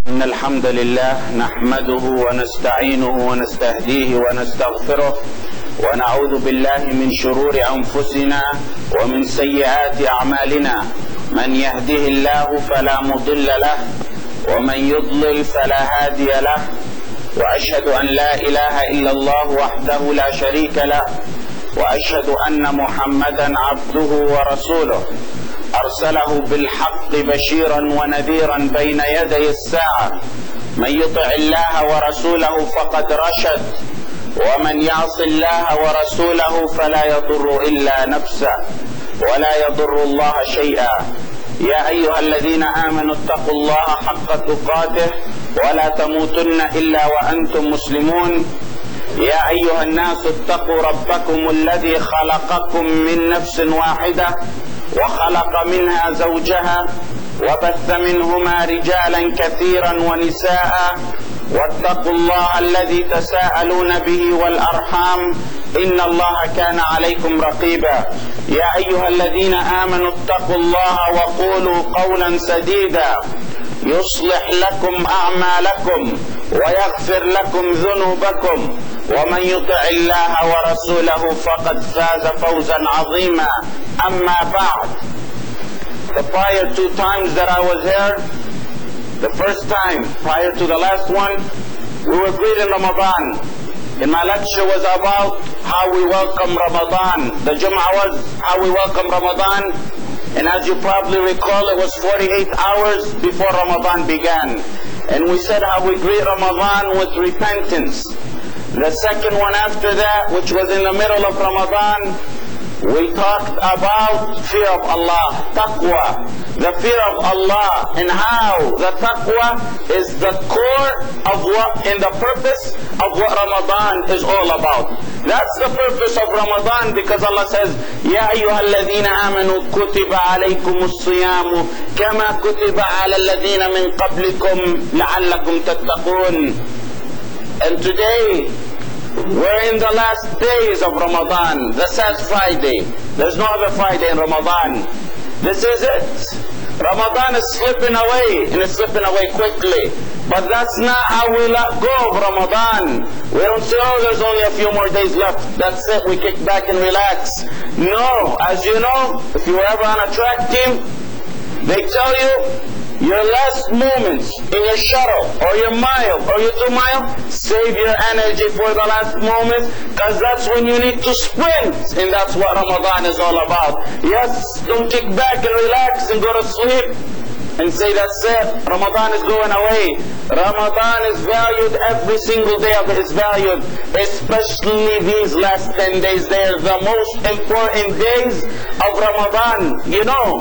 إن الحمد لله نحمده ونستعينه ونستهديه ونستغفره ونعوذ بالله من شرور أنفسنا ومن سيئات أعمالنا. من يهده الله فلا مضل له ومن يضلل فلا هادي له، وأشهد أن لا إله إلا الله وحده لا شريك له، وأشهد أن محمدا عبده ورسوله أرسله بالحق بشيرا ونذيرا بين يدي الساعة. من يطع الله ورسوله فقد رشد، ومن يعص الله ورسوله فلا يضر إلا نفسه ولا يضر الله شيئا. يا أيها الذين آمنوا اتقوا الله حق تقاته ولا تموتن إلا وأنتم مسلمون. يا أيها الناس اتقوا ربكم الذي خلقكم من نفس واحدة وخلق منها زوجها وبث منهما رجالا كثيرا ونساء، واتقوا الله الذي تساءلون به والأرحام إن الله كان عليكم رقيبا. يا أيها الذين آمنوا اتقوا الله وقولوا قولا سديدا يصلح لكم أعمالكم ويغفر لكم ذنوبكم، ومن يطع الله ورسوله فقد فاز فوزا عظيما. أما بعد, the prior two times that I was here, the first time prior to the last one, we were greeting Ramadan, and my lecture was about how we welcome Ramadan. The Jum'ah was how we welcome Ramadan, and as you probably recall, it was 48 hours before Ramadan began, and we said how we greet Ramadan with repentance. The second one after that, which was in the middle of Ramadan, we talked about fear of Allah, taqwa, the fear of Allah, and how the taqwa is the core of what, in the purpose of what Ramadan is all about. That's the purpose of Ramadan, because Allah says, يَا أَيُّهَا الَّذِينَ آمَنُوا كُتِبَ عَلَيْكُمُ الصِّيَامُ كَمَا كُتِبَ عَلَى الَّذِينَ مِنْ قَبْلِكُمْ لَعَلَّكُمْ تَتَّقُونَ. And today, we're in the last days of Ramadan, the sad Friday. There's no other Friday in Ramadan. This is it. Ramadan is slipping away, and it's slipping away quickly. But that's not how we let go of Ramadan. We don't say, oh, there's only a few more days left, that's it, we kick back and relax. No, as you know, if you were ever on a track team, they tell you, your last moments in your shuttle, or your mile, or your 2 mile, save your energy for the last moments, because that's when you need to sprint, and that's what Ramadan is all about. Yes, don't kick back and relax and go to sleep and say that's it, Ramadan is going away. Ramadan is valued, every single day of it is valued, especially these last 10 days. They are the most important days of Ramadan. You know,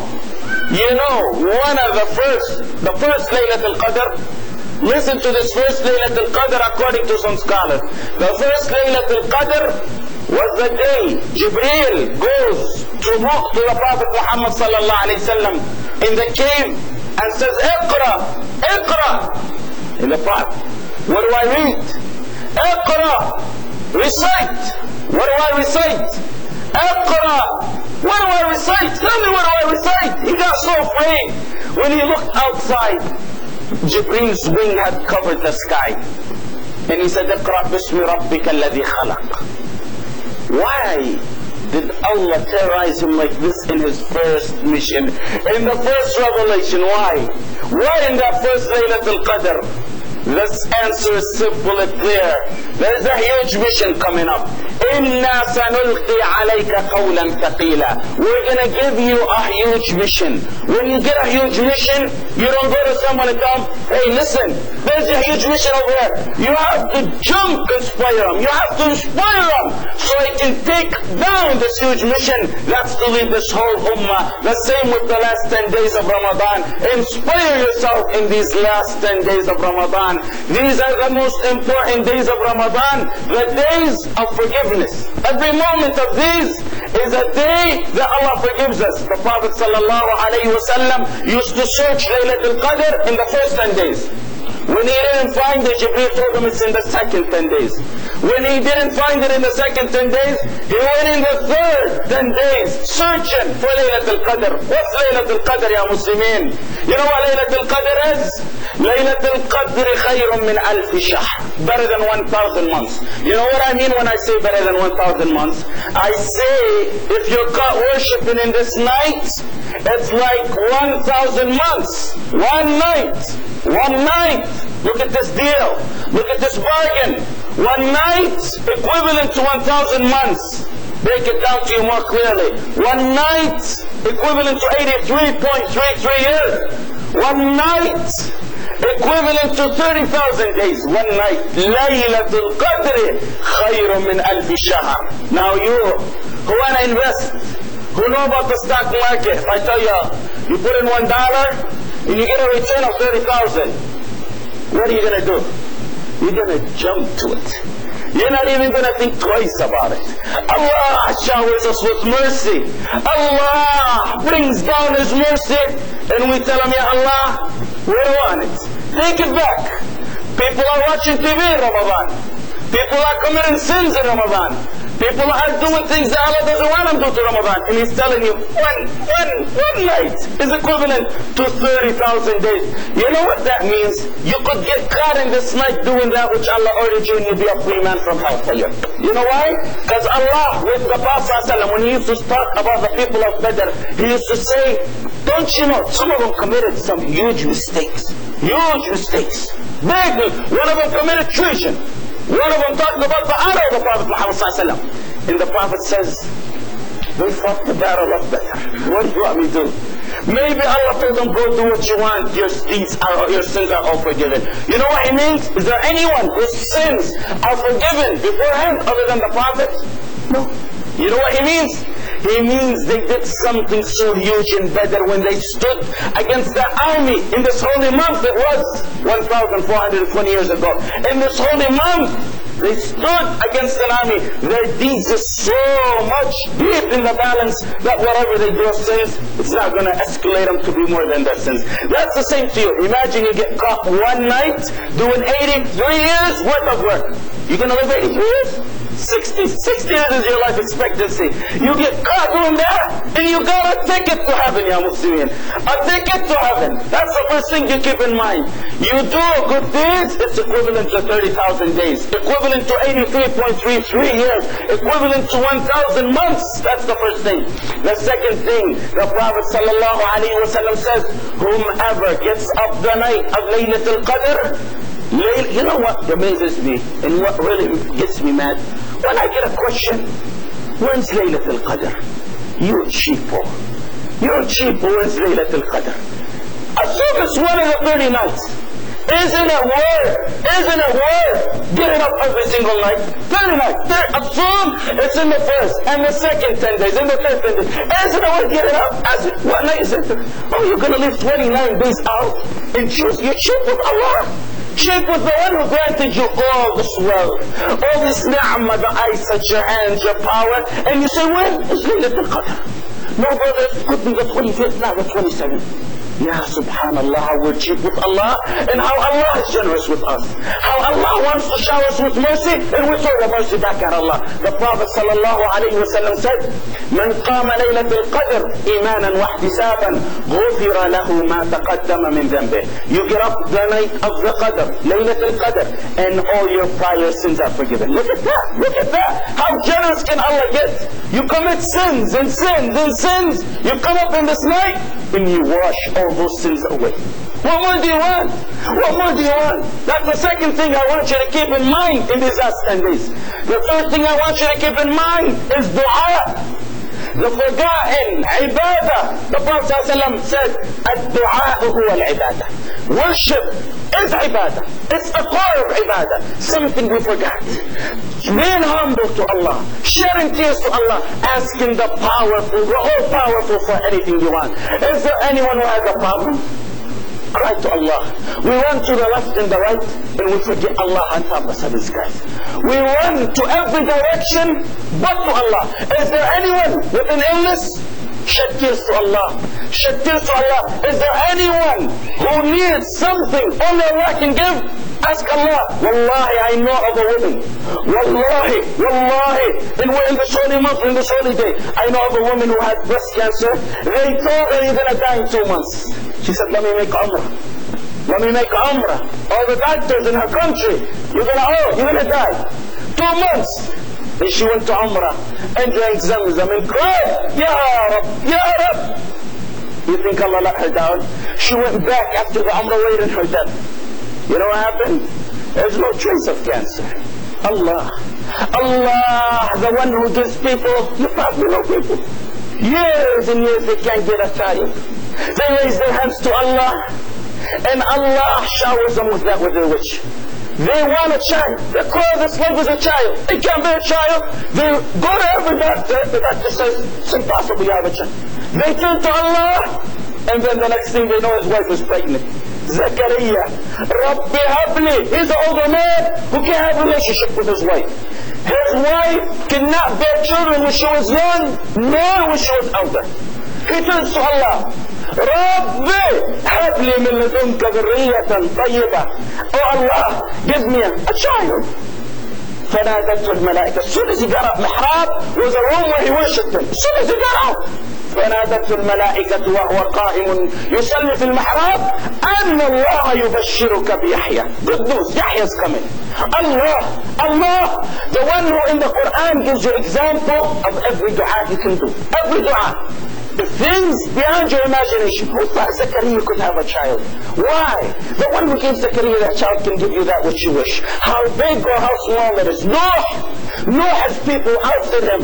one of the first Laylatul Qadr, listen to this first Laylatul Qadr according to some scholars. The first Laylatul Qadr was the day Jibreel goes to the Prophet Muhammad sallallahu alayhi wasallam in the cave and says, Iqra, Iqra. And the Prophet, what do I read? Iqra, recite. What do I recite? Iqra. What do I recite? Tell me, what do I recite? He got so afraid. When he looked outside, Jibreel's wing had covered the sky. And he said, Iqra bismi rabbika alladhi khalaq. Why did Allah terrorize him like this in his first mission? In the first revelation, why? Why in that first Laylatul Qadr? This answer is simple and clear. There is a huge mission coming up. إِنَّا سَنُلْقِي عَلَيْكَ قَوْلًا ثَقِيلًا. We're going to give you a huge mission. When you get a huge mission, you don't go to someone and tell them, hey, listen, there's a huge mission over here. You have to jump and inspire them. You have to inspire them so they can take down this huge mission. That's to lead this whole ummah. The same with the last 10 days of Ramadan. Inspire yourself in these last 10 days of Ramadan. These are the most important days of Ramadan, the days of forgiveness. Every moment of these is a day that Allah forgives us. The Prophet ﷺ used to search Laylatul Qadr in the first 10 days. When he didn't find it, Jibreel told him it's in the second 10 days. When he didn't find it in the second 10 days, he went in the third 10 days searching for Laylatul Qadr. What's Laylatul Qadr, ya Muslimin? You know what Laylatul Qadr is? Laylatul Qadr khayrun min alf shahr. Better than 1,000 months. You know what I mean when I say better than 1,000 months? I say if you're caught worshiping in this night, it's like 1,000 months. One night. One night. Look at this deal. Look at this bargain. One night equivalent to 1,000 months. Break it down to you more clearly. One night equivalent to 83.33 years. One night equivalent to 30,000 days. One night. Laylatul Qadr khayrun min alf shahr. Now you who want to invest, who know about the stock market, if I tell you, you put in $1 and you get a return of 30,000, what are you going to do? You're going to jump to it. You're not even going to think twice about it. Allah showers us with mercy. Allah brings down His mercy, and we tell Him, Ya Allah, we don't want it. Take it back. People are watching TV in Ramadan. People are committing sins in Ramadan. People are doing things that Allah doesn't want them to do to Ramadan. And He's telling you, one night is equivalent to 30,000 days. You know what that means? You could get caught in this night doing that which Allah ordered you, and you'd be a free man from hellfire. You know why? Because Allah, with the Prophet ﷺ, when He used to talk about the people of Badr, He used to say, don't you know, some of them committed some huge mistakes. Huge mistakes. Big. One of them committed treason. One of them talked about the honor of the Prophet Muhammad ﷺ. And the Prophet says, they fought the battle of Badr. What do you want me to do? Maybe Allah told them, go do what you want. Your sins are all forgiven. You know what He means? Is there anyone whose sins are forgiven beforehand other than the Prophet? No. You know what He means? He means they did something so huge in Badr when they stood against the army in this holy month. It was 1,420 years ago. In this holy month, they stood against an army. Their deeds is so much deep in the balance that whatever they do of sins, it's not going to escalate them to be more than their sins. That's the same to you. Imagine you get caught one night doing 83 years worth of work. You're going to live 83 years? 60 years is your life expectancy. You get caught doing that, and you got a ticket to heaven, ya Muslimin. A ticket to heaven. That's the first thing you keep in mind. You do good deeds, it's equivalent to 30,000 days. Equivalent to 83.33 years. Equivalent to 1,000 months. That's the first thing. The second thing, the Prophet ﷺ says, whomever gets up the night of Laylatul Qadr, you know what amazes me and what really gets me mad? When I get a question, when's Laylatul Qadr? You're cheapo. When's Laylatul Qadr? Assume it's one of the 30 nights. Isn't it worth getting up every single night? 30 nights. Assume it's in the first and the second 10 days, in the third 10 days. Isn't it worth getting up? What night is it? Oh, you're going to live 29 days out and choose. You're cheap with Allah. Cheap with the one who granted you all this wealth, all this ni'mah, the eyes at your hands, your power, and you say, when is Laylatul Qadr? No, brother, it could be the 25th, not the 27th. Ya subhanallah, how we're cheap with Allah, and how Allah is generous with us. How Allah wants to shower us with mercy, and we throw the mercy back at Allah. The Prophet sallallahu alayhi wa sallam said, من قام ليلة القدر إيمانا واحتسابا غفر له ما تقدم من ذنبه. You get up the night of the Qadr, Laylatul Qadr, and all your prior sins are forgiven. Look at that, look at that. How generous can Allah get? You commit sins and sins and sins. You come up in this night, and you wash all those sins away. What more do you want? What more do you want? That's the second thing I want you to keep in mind in these last 10 days. The third thing I want you to keep in mind is dua. The forgotten ibadah. The Prophet ﷺ said, "Ad-du'a huwa al-ibadah." Worship is ibadah. It's the core of ibadah. Something we forgot. Being humble to Allah, shedding tears to Allah, asking the powerful, the all-powerful for anything you want. Is there anyone who has a problem? Cry to Allah. We run to the left and the right, and we forget Allah on top of the seven skies. We run to every direction but to Allah. Is there anyone with an illness? Shed tears to Allah. Shed tears to Allah. Is there anyone who needs something only Allah can give? Ask Allah. Wallahi, I know of a woman. Wallahi, and we're in this holy month, in this holy day. I know of a woman who had breast cancer. They told her you're going to die in 2 months. She said, let me make Umrah. Let me make Umrah. All the doctors in her country, you're going to die. 2 months. Then she went to Umrah and drank Zamzam and cried, Ya Rab, Ya Rab. You think Allah let her down? She went back after the Umrah waited her death. You know what happened? There's no trace of cancer. Allah, the one who gives people, you probably know people, years and years they can't get a child. They raise their hands to Allah, and Allah showers them with their wish. They want a child. They call this love as a child. They can't bear a child. They go to every doctor. The doctor says, it's impossible you have a child. They turn to Allah, and then the next thing they know, his wife is pregnant. Zakaria, Rabbi Habli, he's an older man who can't have a relationship with his wife. His wife cannot bear children when she was young, nor when she was older. He turns to Allah. Rabbi, Habli min ladunka dhurriyatan tayyibah. Oh Allah, give me a child. فنادته الملائكة. As soon as he got up, Mihrab was a room where he worshipped him. As soon as he got out, فنادته الملائكة وهو قائم يصلي في المحراب أن الله يبشرك بيحيى. Good news, Yahya is coming. Allah, the one who in the Quran gives you example of every dua you can do. Every dua. The things beyond your imagination. Who thought Zakaria could have a child? Why? The one who gave Zakaria that child can give you that which you wish. How big or how small it is. Noah has people outside him.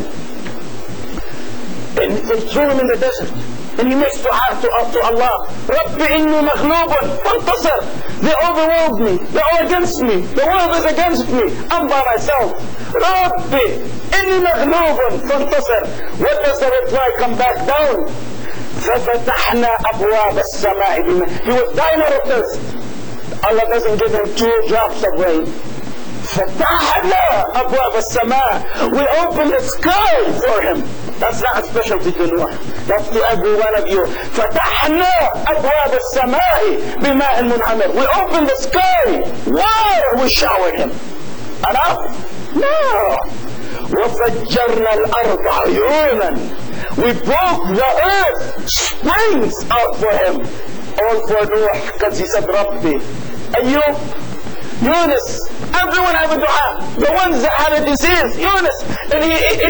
And they threw him in the desert. And he makes dua to Allah. Rabbi inni maghlubun fantasir. They overwhelmed me. They're all against me. The world is against me. I'm by myself. Rabbi inni maghlubun fantasir. What does the reply come back down? فَفَتَحْنَا أَبْوَابَ السَّمَاءِ بِمَا. He was dying out of thirst. Allah doesn't give him 2 drops of rain. فَتَحْنَا أَبْوَابَ السَّمَاءِ. We open the sky for him. That's not a specialty to Noah. That's to every one of you. فَتَحْنَا أَبْوَابَ السَّمَاءِ بِمَاءٍ مُنْهَمِرٍ. We open the sky. Water, we showered him. Enough? No. وَفَجَّرْنَا الْأَرْضَ عُيُونًا. We broke the earth, springs out for him. All for Noah, because he said, Rabbi. Ayub, Yunus, everyone have a dua. The ones that had a disease, Yunus, and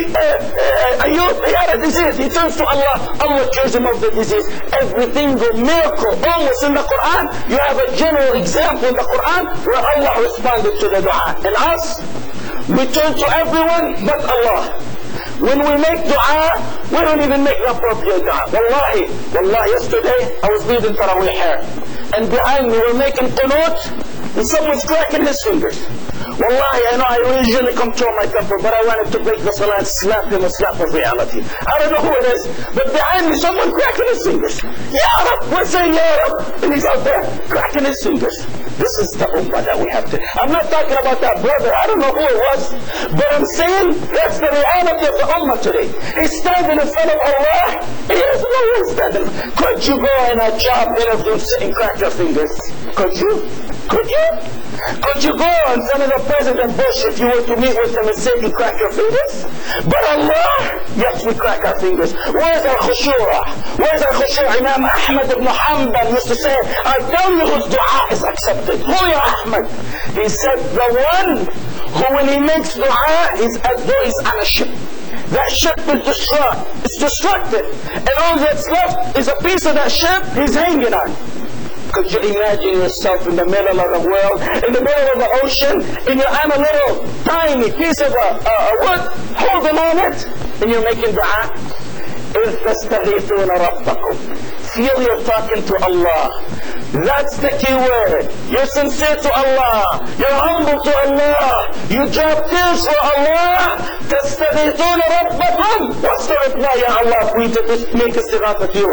Ayub, he had a disease. He turns to Allah. Allah cures him of the disease. Every single miracle, almost in the Quran, you have a general example in the Quran where Allah responded to the dua. And us, we turn to everyone but Allah. When we make dua, we don't even make the appropriate dua. Wallahi, yesterday I was leading Tarawih here. And behind me we're making qunut, and someone's cracking his fingers. Wallahi, I know I usually control my temper, but I wanted to break the salah and slap him a slap of reality. I don't know who it is, but behind me someone cracking his fingers. Ya Rab, we're saying Ya Rab, and he's out there cracking his fingers. This is the ummah that we have to. I'm not talking about that brother, I don't know who it was, but I'm saying that's the reality of the ummah today. He's standing in front of Allah, he has no one standing. Could you go in a job interview and crack your fingers? Could you? Could you? Could you go in front of the President Bush if you were to meet with him and say you crack your fingers? But Allah, yes, we crack our fingers. Where's our khushu'ah? Where's our khushu'ah? Imam Ahmad ibn Hanbal used to say, I tell you whose dua is accepted. Who ya Ahmad? He said, the one who when he makes dua is as though he's on a ship. That ship is destroyed. It's destructed. And all that's left is a piece of that ship he's hanging on. Could you imagine yourself in the middle of the world, in the middle of the ocean, and you're on a little tiny piece of wood, holding on it, and you're making dua? إِذْ تَسْتَغِيثُونَ رَبَّكُمْ. Feel you're talking to Allah. That's the key word. You're sincere to Allah. You're humble to Allah. You drop tears for Allah. تَسْتَغِيثُونَ رَبَّكُمْ. What's the reply, Ya Allah, for you to just make a istighatha to you?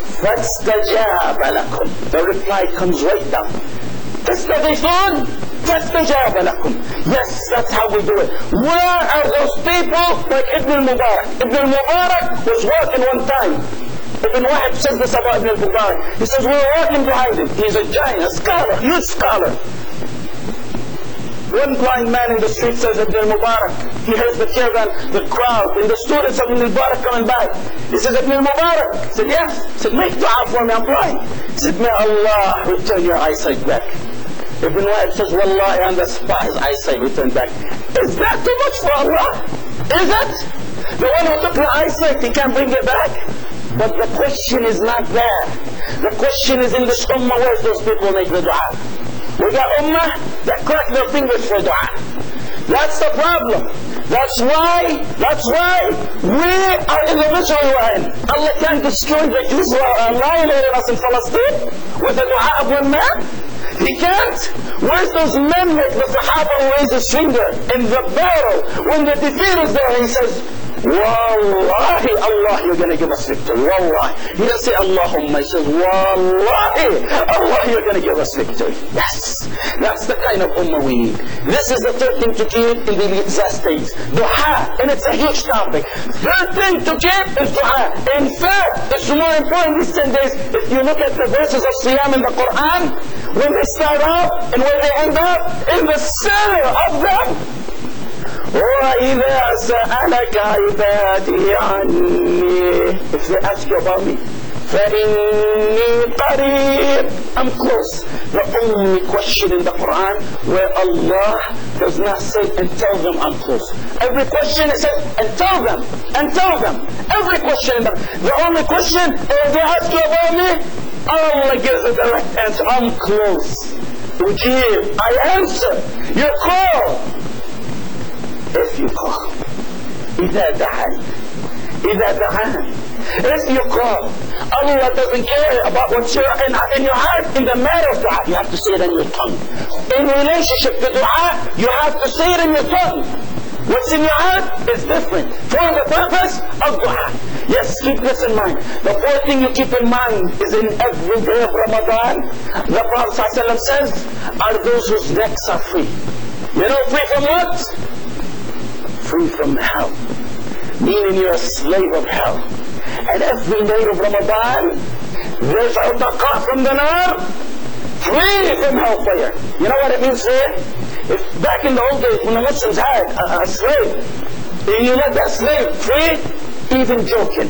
فَاسْتَجَابَ لَكُمْ. The reply comes right down. تَسْتَغِيثُونَ فَاسْتَجَابَ لَكُمْ. Yes, that's how we do it. Where are those people like Ibn al-Mubarak? Ibn al-Mubarak was working one time. Ibn Wahab says this about Ibn al-Mubarak. He says, we were walking behind him. He's a giant, a scholar, huge scholar. One blind man in the street says, Ibn al-Mubarak. He hears the caravan, the crowd, and the students of Ibn al-Mubarak coming by. He says, Ibn al-Mubarak. He said, yes. He said, make dua for me, I'm blind. He said, may Allah return your eyesight back. Ibn Wahab says, Wallahi, on the spot, his eyesight returned back. Is that too much for Allah? Is it? The one who took your eyesight, he can't bring it back? But the question is not there. The question is in this ummah, where those people make the dua. We got ummah that crack their fingers for dua. That's the problem. That's why we are in the misery we're in. Allah can't destroy the Jews who are annihilating us in Palestine with the dua of one man. He can't. Where's those men like the Sahaba who raise his finger in the battle when the defeat is there? He says, Wallahi, Allah, you're going to give us victory. Wallahi. He doesn't say Allahumma. He says, Wallahi, Allah, you're going to give us victory. Yes. That's the kind of ummah we need. This is the third thing to keep in the Iqza state. Dua. And it's a huge topic. Third thing to keep is dua. In fact, it's more important these 10 days. If you look at the verses of Siyam in the Quran, when they start off and when they end up, in the center of them, وَإِذَا سَأَلَكَ عِبَادِي عَنِّي. If they ask you about me, فَإِنِّي قَرِيب. I'm close. The only question in the Quran where Allah does not say, and tell them I'm close. Every question it says, and tell them, and tell them. Every question. The only question, if they ask you about me, Allah gives a direct answer. I'm close. Ujib. I answer your call. If you call, إذا دعان, if you call, Allah doesn't care about what's in your heart, in the matter of dua. You have to say it in your tongue. In relationship to dua, you have to say it in your tongue. What's in your heart is different for the purpose of dua. Yes, keep this in mind. The fourth thing you keep in mind is in every day of Ramadan, the Prophet ﷺ says, are those whose necks are free. You know, free from what? Free from hell, meaning you're a slave of hell. And every night of Ramadan, there's a taqa from the nar, free from hellfire. You know what it means here? If back in the old days when the Muslims had a slave, and you let that slave free, even joking.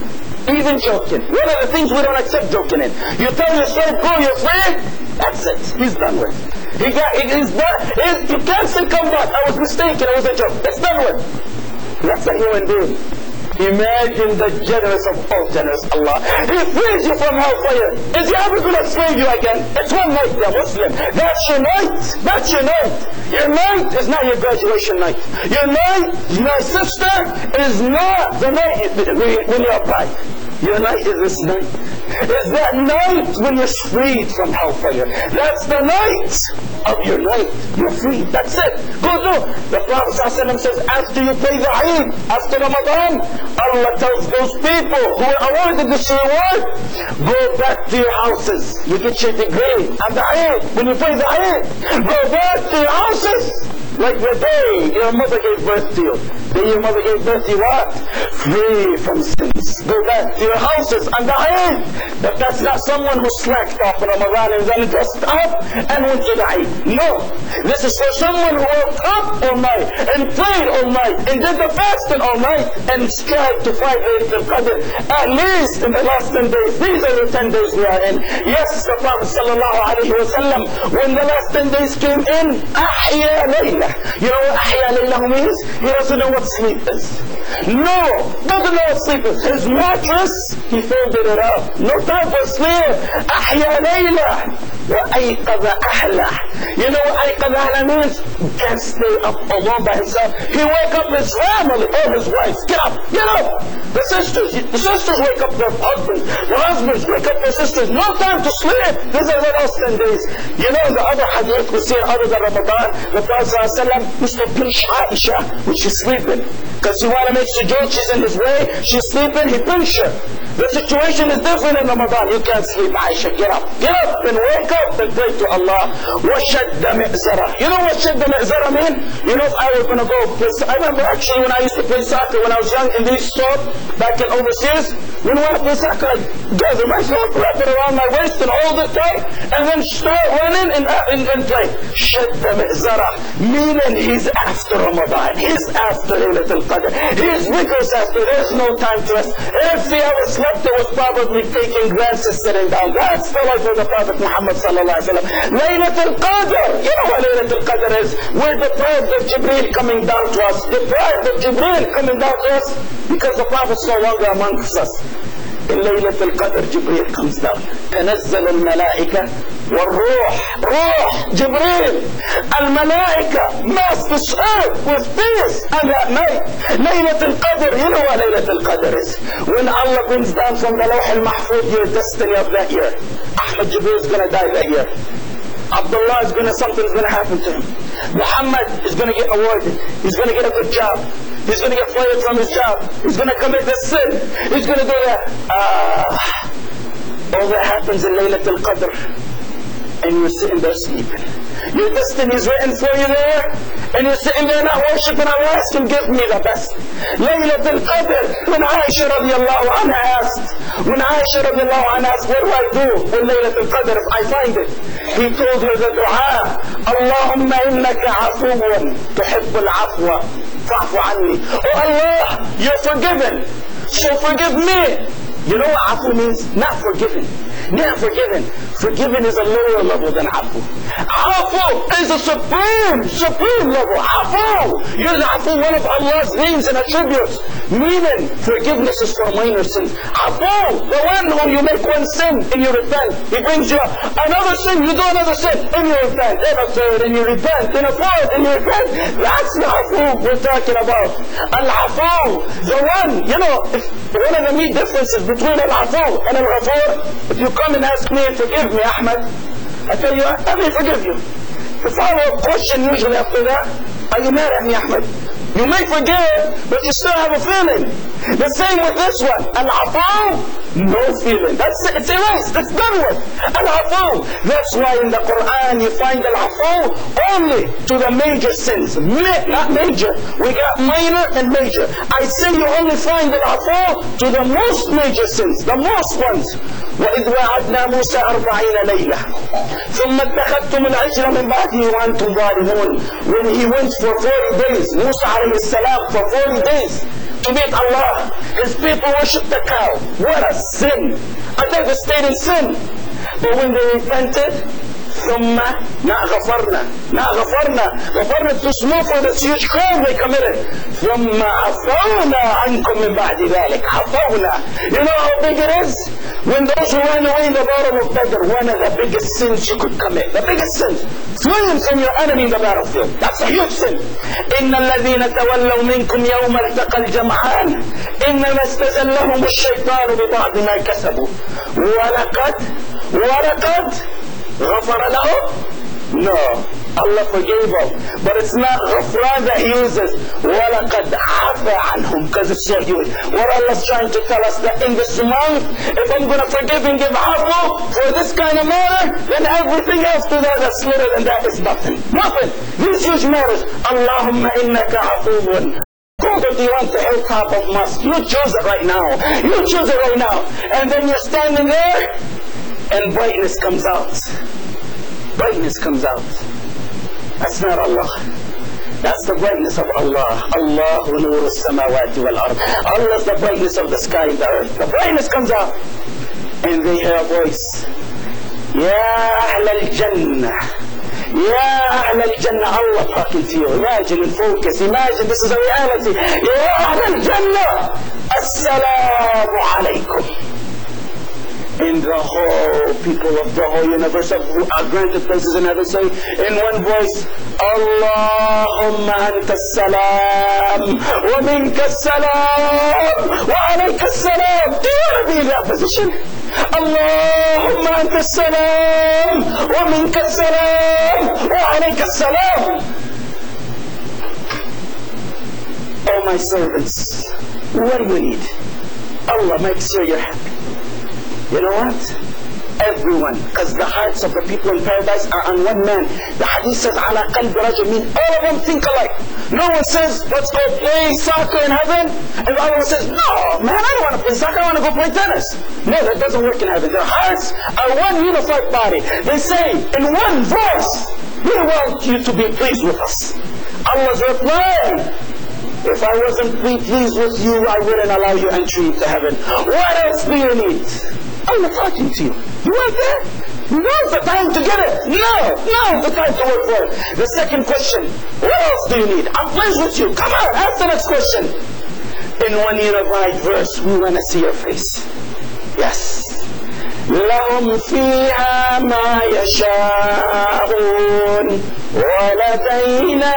One of the things we don't accept joking in. You tell your slave, go, you're free, that's it, he's done with. He's done. You can't say come back, I was mistaken, it was a joke. It's done with. That's a human being. Imagine the generous of all generous Allah. He frees you from hellfire. Is he ever going to slave you again? It's one night, you're Muslim. That's your night. That's your night. Your night is not your graduation night. Your night, my sister, is not the night when you apply. Your night is this night. It's that night when you're freed from hellfire. That's the night of your night. You're free. That's it. Go do. The Prophet ﷺ says, after you pray the Eid, after Ramadan, Allah tells those people who are awarded this reward, go back to your houses. You get your degree at the Eid. When you pray the Eid, go back to your houses. Like the day your mother gave birth to you. The day your mother gave birth to you, what? Free from sins. Go back to your houses and the Eid. But that's not someone who slacked off in Ramadan and then dressed up and went to the Eid. No. This is for someone who woke up all night and prayed all night and did the fasting all night and strived to find Laylatul Qadr at least in the last 10 days. These are the 10 days we are in. Yes, the Prophet ﷺ, when the last 10 days came in, Ahya Layla. You know what Ahya Layla means? He doesn't know what sleep is. No, doesn't know what sleep is. His mattress, he folded it up. No time for sleep. Ahya Layla. وَأَيْقَظَ أَهْلَهُ. You know what Ayqadh Ahla means? He can't stay up alone by himself. He wake up his family, all his wives. Get up, get up. The sisters wake up their husbands. The husbands wake up their sisters. No time to sleep. These are the last 10 days. You know the other hadith we see other than Ramadan, the Prophet ﷺ used to pinch Aisha when she's sleeping. sleeping. Because you want to make sujood, she's in his way, she's sleeping, he pinch her. The situation is different in Ramadan. You can't sleep, Aisha, get up. Get up and wake up and pray to Allah. وَشَدَّ مِئْزَرَةً. You know what شَدَّ مِئْزَرَةً mean? You know, if I was going to go play, I remember actually when I used to play soccer when I was young in these sports, back in overseas, when I play soccer, I'd gather myself, wrap it around my waist and hold it tight, and then start running and play. شَدَّ مِئْزَرَةً. Meaning he's after Ramadan. He's after Laylat al-Qadr. He's rigorous after. There's no time to rest. If he ever slept, it was probably taking glances sitting down. That's the life of the Prophet Muhammad sallallahu alaihi wasallam. Laylat al-Qadr. You know what Laylat al-Qadr is? We're deprived of Jibreel coming down to us. Deprived of Jibreel coming down to us because the Prophet's no longer amongst us. In Laylat al-Qadr, Jibreel comes down. تنزل الملائكة والروح. روح Jibreel. الملائكة mass this earth with peace on that night. Laylat al-Qadr. You know what Laylat al-Qadr is? When Allah brings down from the Lawh al-Mahfuz your destiny of that year. Ahmad Jibreel is going to die that year. Abdullah is going to, something's going to happen to him. Muhammad is going to get awarded. He's going to get a good job. He's going to get fired from his job. He's going to commit this sin. He's going to do that. All that happens in Laylat al-Qadr. And you're sitting there sleeping. Your destiny is written for you there. And you're sitting there not worshiping Allah, asking, give me the best. Laylat al-Qadr. When Aisha radiallahu anha asked, what do I do with Laylat al-Qadr if I find it? He told her the dua, Allahumma innaka afuwan tuhibbul afwa fa'fu anni. Oh Allah, you're forgiven, so forgive me. You know what afu means? Not forgiven. Not forgiven. Forgiven is a lower level than afu. Afu is a supreme level. Afu. You're the afu, one of Allah's names and attributes. Meaning, forgiveness is for minor sins. Afu, the one who you make one sin and you repent. He brings you another sin, you do another sin and you repent. And a third and you repent. And a fourth and you repent. That's the afu we're talking about. Al-afu, the one, you know, one of the main differences between al-afu and al-ghafur, if you come and ask me and forgive me, Ahmad, I tell you, I may forgive you. The follow-up question usually after that, are you mad at me, Ahmad? You may forgive, but you still have a feeling. The same with this one. Al-afu, no feeling. That's it. It's erased. It's done with. Al-afu. That's why in the Quran you find al-afu only to the major sins. Not major. We got minor and major. I say you only find al-afu to the most major sins. The most ones. وَإِذْ وَعَدْنَا مُوسَى 40 لَيْلَةً ثُمَّ اتَّخَذْتُمُ الْعِجْلَ مِنْ بَعْدِهِ وَأَنْتُمْ ظَالِمُونَ. When he went for 40 days, Musa alayhi salam, for 40 days to meet Allah, his people worshipped the cow. What a sin! A devastating sin. But when they repented, ثم غفرنا to small for this huge crime they committed. ثم عفونا عنكم من بعد ذلك. عفونا. You know how big it is? When those who ran away in the battle of Badr, one of the biggest sins you could commit. The biggest sins. Fleeing from your enemy in the battlefield. That's a huge sin. إن الذين تولوا منكم يوم التقى الجمعان إنما استزلهم الشيطان ببعض ما كسبوا ولقد غفر لهم. No, Allah forgave them. But it's not ghafran that he uses. وَلَقَدْ عَفَى عَنْهُمْ, because it's so huge. What Allah's trying to tell us that in this month, if I'm going to forgive and give afu for this kind of matter, then everything else to that that's little than that is nothing. Nothing. These huge matters. Allahumma innaka afuun. Go to the one to hilltop of mosque. You choose it right now. You choose it right now. And then you're standing there, and brightness comes out. Brightness comes out. That's not Allah. That's the brightness of Allah. Allahu nuru samawati wal ard. Allah is the brightness of the sky and the earth. The brightness comes out. And they hear a voice. Ya Ahl al-Jannah. Ya Ahl al-Jannah. Allah talking to you. Imagine and focus. Imagine this is a reality. Ya Ahl al-Jannah. Assalamu alaikum. In the whole people of the whole universe of granted places in heaven say in one voice, Allahumma anta salam wa minka salam wa alayka salam. Do you want to be in that position? Allahumma anta salam wa minka salam wa alayka salam. Oh my servants, what do you need? Allah makes sure you're happy. You know what? Everyone, because the hearts of the people in paradise are on one man. The hadith says, عَلَى قَلْبِ رَجُلٍ, mean all of them think alike. No one says, let's go play soccer in heaven. And the other one says, no, man, I don't want to play soccer, I want to go play tennis. No, that doesn't work in heaven. Their hearts are one unified body. They say, in one voice, we want you to be pleased with us. Allah's reply, if I wasn't pleased with you, I wouldn't allow you entry into heaven. What else do you need? Allah talking to you. You want that? Now's the time to get it. Now's the time to work for it. The second question, what else do you need? I'm pleased with you. Come on, ask the next question. In one unified verse, we want to see your face. Yes. لهم فيها ما يشاءون ولدينا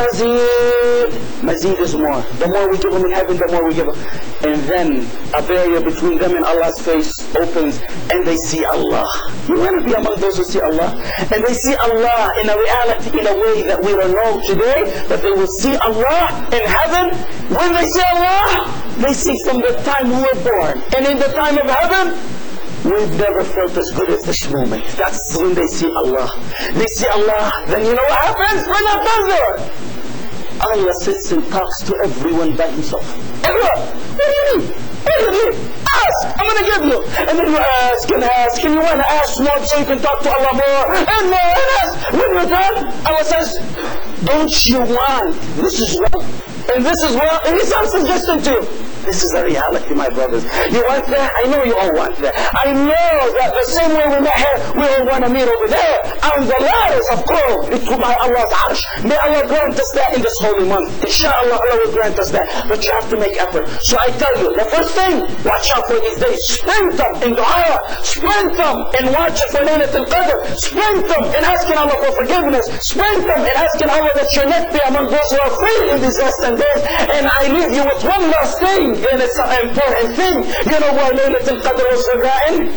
مزيد. Mazid is more. The more we give them in heaven, the more we give them. And then a barrier between them and Allah's face opens and they see Allah. You want to be among those who see Allah? And they see Allah in a reality, in a way that we don't know today, but they will see Allah in heaven. When they see Allah, they see from the time we were born. And in the time of heaven, we've never felt as good as this moment. That's when they see Allah. They see Allah, then you know what happens? We're not done there. Allah sits and talks to everyone by himself. Everyone, what do you need? What do you need? Ask, I'm going to give you. And then you ask and ask, and you want to ask more so you can talk to Allah more, and more, and ask. When you're done, Allah says, don't you want? This is well, and this is well, and He's not suggesting to you. This is a reality, my brothers. You want that? I know you all want that. I know that the same way we met here, we all want to meet over there on the ladders of gold by Allah's arsh. May Allah grant us that in this holy month. Inshallah, Allah will grant us that. But you have to make effort. So I tell you, the first thing, watch out for these days. Sprint them in dua. Sprint them in watching for Laylatul Qadr. Sprint them in asking Allah for forgiveness. Sprint them in asking Allah that your neck be among those who are free in these last 10 days. And I leave you with one last thing. And it's an important thing. You know why Laylatul Qadr was forgotten?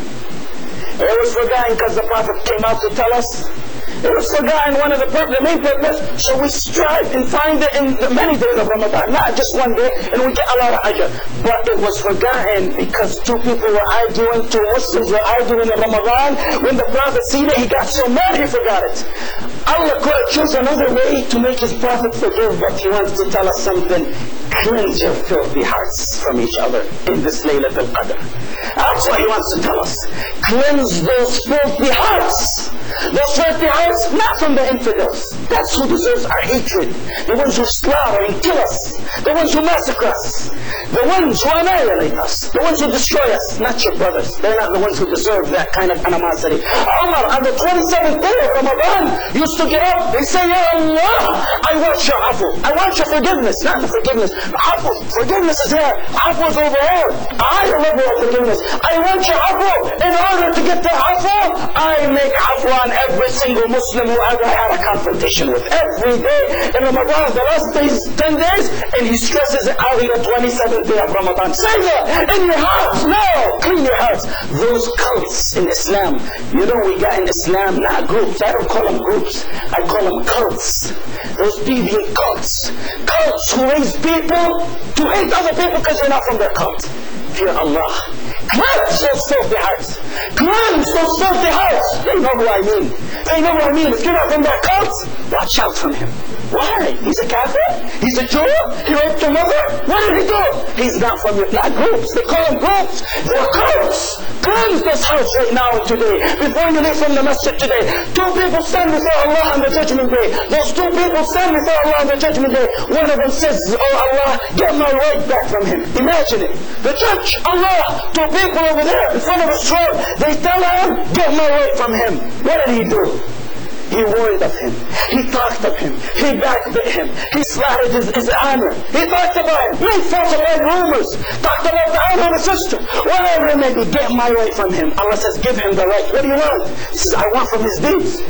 It was forgotten because the Prophet came out to tell us. It was forgotten, one of the main purpose. So we strive and find it in the many days of Ramadan, not just one day, and we get a lot of ajr. But it was forgotten because two people were arguing, two Muslims were arguing in Ramadan. When the Prophet seen it, he got so mad he forgot it. Allah could have chosen another way to make his Prophet forgive, but he wants to tell us something. Cleanse your filthy hearts from each other in this Laylatul Qadr. That's what he wants to tell us. Cleanse those filthy hearts. Those filthy hearts, not from the infidels. That's who deserves our hatred. The ones who slaughter and kill us. The ones who massacre us. The ones who annihilate us. The ones who destroy us. Not your brothers. They're not the ones who deserve that kind of animosity. Umar, on the 27th day of Ramadan, used to get up. They say, Ya Allah, I want your afu. I want your forgiveness. Not the forgiveness. Afu. Forgiveness is here. Afu is over here. A higher level of forgiveness. I want your afu. In order to get the afu, I make afu on every single Muslim who ever had a confrontation with. Every day in Ramadan, the last 10 days, and he stresses it out in the 27th day of Ramadan. Say that in your hearts. No, clean your hearts. Those cults in Islam, you know we got in Islam, not groups. I don't call them groups. I call them cults. Those deviant cults. Cults who raise people to hate other people because they're not from their cult. Fear Allah. Cleanse those filthy hearts. Cleanse those filthy hearts. They know who I mean. They know what I mean. If you're not from their cults, watch out from him. Why? He's a Kafir? He's a Jew? He raped your mother? What did he do? He's not from your, not groups. They call them groups. They're cults. Cleanse this house right now and today. Before you leave from the masjid today, two people stand before Allah on the judgment day. Those two people stand before Allah on the judgment day. One of them says, oh Allah, get my right back from him. Imagine it. The judge, Allah, two people over there in front of his throne, they tell him, get my right from him. What did he do? He warned of him. He talked of him. He backbit him. He slandered his honor. He talked about him. Made falsified rumors. Talked about the honor of his sister. Whatever it may be, get my right from him. Allah says, give him the right. What do you want? He says, I want from his deeds.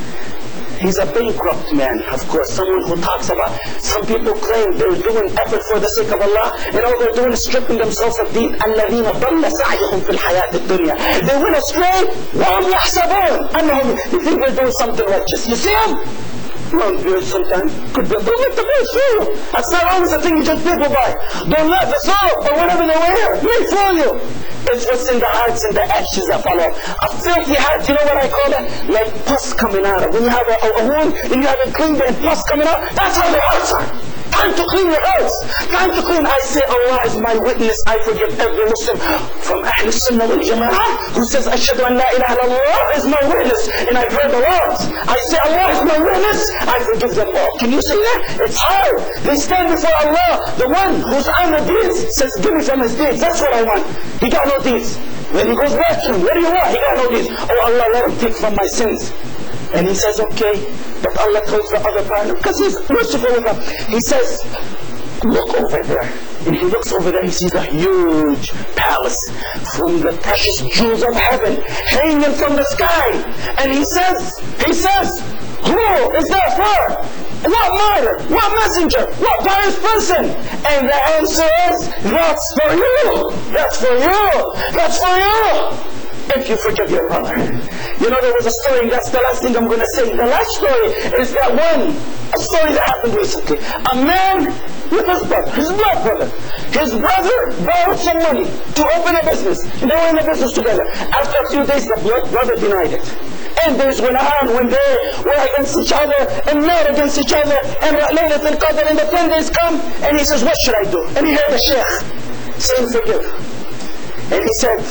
He's a bankrupt man, of course. Someone who talks about, some people claim they're doing effort for the sake of Allah, and all they're doing is stripping themselves of deen. الَّذِينَ ضَلَّ سَعْيُهُمْ فِي الْحَيَاةِ الدُّنْيَا. They went astray, وَهُمْ يَحْسَبُونَ أَنَّهُمْ. They think they're doing something righteous. You see them? Don't do it sometimes. Don't let the birds fool you. That's not always the thing you judge people by. Don't let the soap or whatever they wear may fool you. It's what's in the hearts and the actions that follow. A filthy heart, you know what I call that? Like pus coming out of. When you have a wound and you haven't cleaned it and pus coming out, that's how the hearts are. Time to clean your hearts. Time to clean. I say Allah is my witness. I forgive every Muslim from Ahl Sunnah wal Jama'ah who says Ashhadu an la ilaha illallah is my witness. And I've heard the words. I say Allah is my witness. I forgive them all. Can you say that? It's hard. They stand before Allah. The one who's on the deeds says, give me from his deeds. That's what I want. He got no deeds. When he goes back to him, what do you want? He got no deeds. Oh Allah, let him take from my sins. And he says, okay. But Allah tells the other partner, because he's merciful with him. He says, look over there. And he looks over there, he sees a huge palace from the precious jewels of heaven hanging from the sky. And he says, who is that for? What martyr? What messenger? What pious person? And the answer is, that's for you. That's for you. That's for you. If you forgive your brother. You know, there was a story, and that's the last thing I'm going to say. The last story is that a story that happened recently. A man with his brother, his blood brother. His brother borrowed some money to open a business. And they were in a business together. After a few days, the blood brother denied it. And days went on when they were against each other and not against each other. And Laylatul Qadr, and the 10 days come, and he says, what should I do? And he heard the Sheikh saying, forgive. And he said,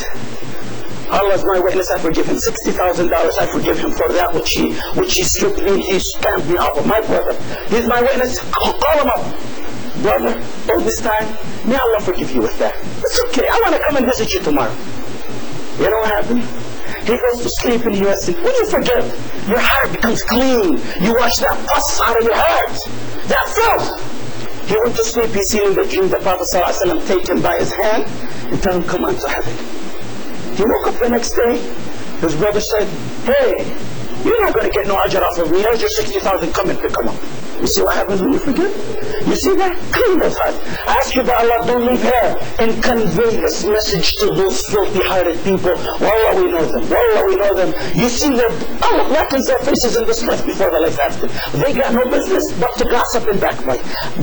Allah is my witness, I forgive him $60,000. I forgive him for that which he stripped me, he stamped me off of my brother. He's my witness. Call him up. Brother, all this time, may Allah forgive you with that. It's okay. I want to come and visit you tomorrow. You know what happened? He goes to sleep and he asks, when you forgive, your heart becomes clean. You wash that pus out of your heart. That filth. He went to sleep. He seen in the dream the Prophet ﷺ take him by his hand and tell him, come on to heaven. He woke up the next day, his brother said, hey, you're not going to get no ajr off of me. Here's your 60,000, come and pick them up. You see what happens when you forgive? You see that? Clean those hearts. Ask you by Allah, don't leave here and convey this message to those filthy-hearted people. Wallah, we know them. Wallah, we know them. You see that Allah blackens their faces in this life before the life after. They got no business but to gossip and backbite.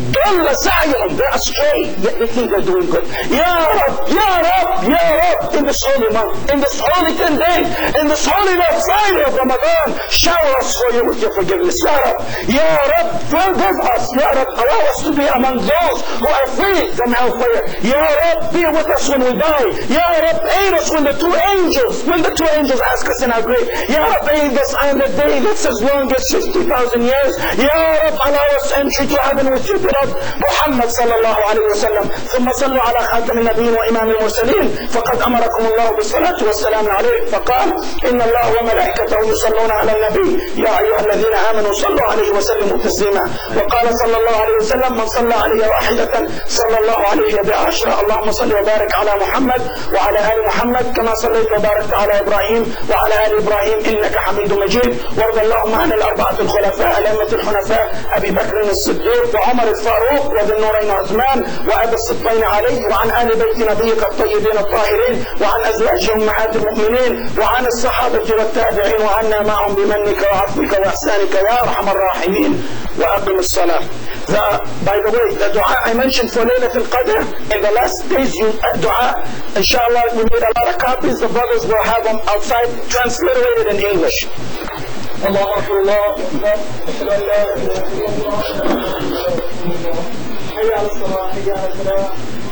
They're astray, yet they think they're doing good. Ya Rab, Ya Rab, Ya Rab, in this holy month, in this holy 10 days, in this holy Friday of Ramadan, shower us for you with your forgiveness. Ya Rab, Ya Rab, forgive us. Ya Rab, allow us to be among those who are free from hellfire. Ya Rab, be with us when we die. Ya Rab, aid us when the two angels ask us in our grave. Ya Rab, aid us on the day that's as long as 60,000 years. Ya Rab, allow us entry to heaven with your beloved Muhammad sallallahu alayhi wa sallam. ثم صلوا على خاتم النبيين وإمام المرسلين فقد أمركم الله بالصلاة والسلام عليه فقال إن الله وملائكته يصلون على النبي يا أيها الذين آمنوا صلوا عليه وسلموا تسليما وقال صلى الله عليه وسلم من صلى علي واحدة صلى الله عليه بعشرة اللهم صل وبارك على محمد وعلى آل محمد كما صليت وباركت على إبراهيم وعلى آل إبراهيم إنك حميد مجيد وارض اللهم عن الأربعة الخلفاء الأئمة الحنفاء أبي بكر الصديق وعمر الفاروق وذي النورين عثمان وأبي الصديقين علي وعن آل بيت نبيك الطيبين الطاهرين وعن أزواج أمهات المؤمنين وعن الصحابة والتابعين وعنا معهم بمنك وعفوك وإحسانك يا أرحم الراحمين وأقم الصلاة. By the way, the dua I mentioned for Laylatul Qadr, in the last days, dua, inshallah, we made a lot of copies. The brothers will have them outside, transliterated in English. Allah Akbar, Allah Akbar, Ashhadu an la ilaha illallah, Hayya ala salah, Hayya ala salah,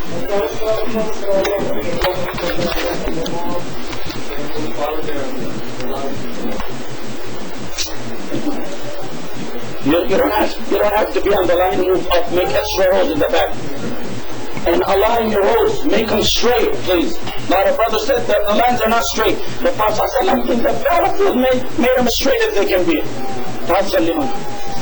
You don't have to be on the line and move up. Make extra rows in the back. And align your rows. Make them straight, please. Now the brother said that the lines are not straight. The Prophet ﷺ, the battlefield made them as straight as they can be.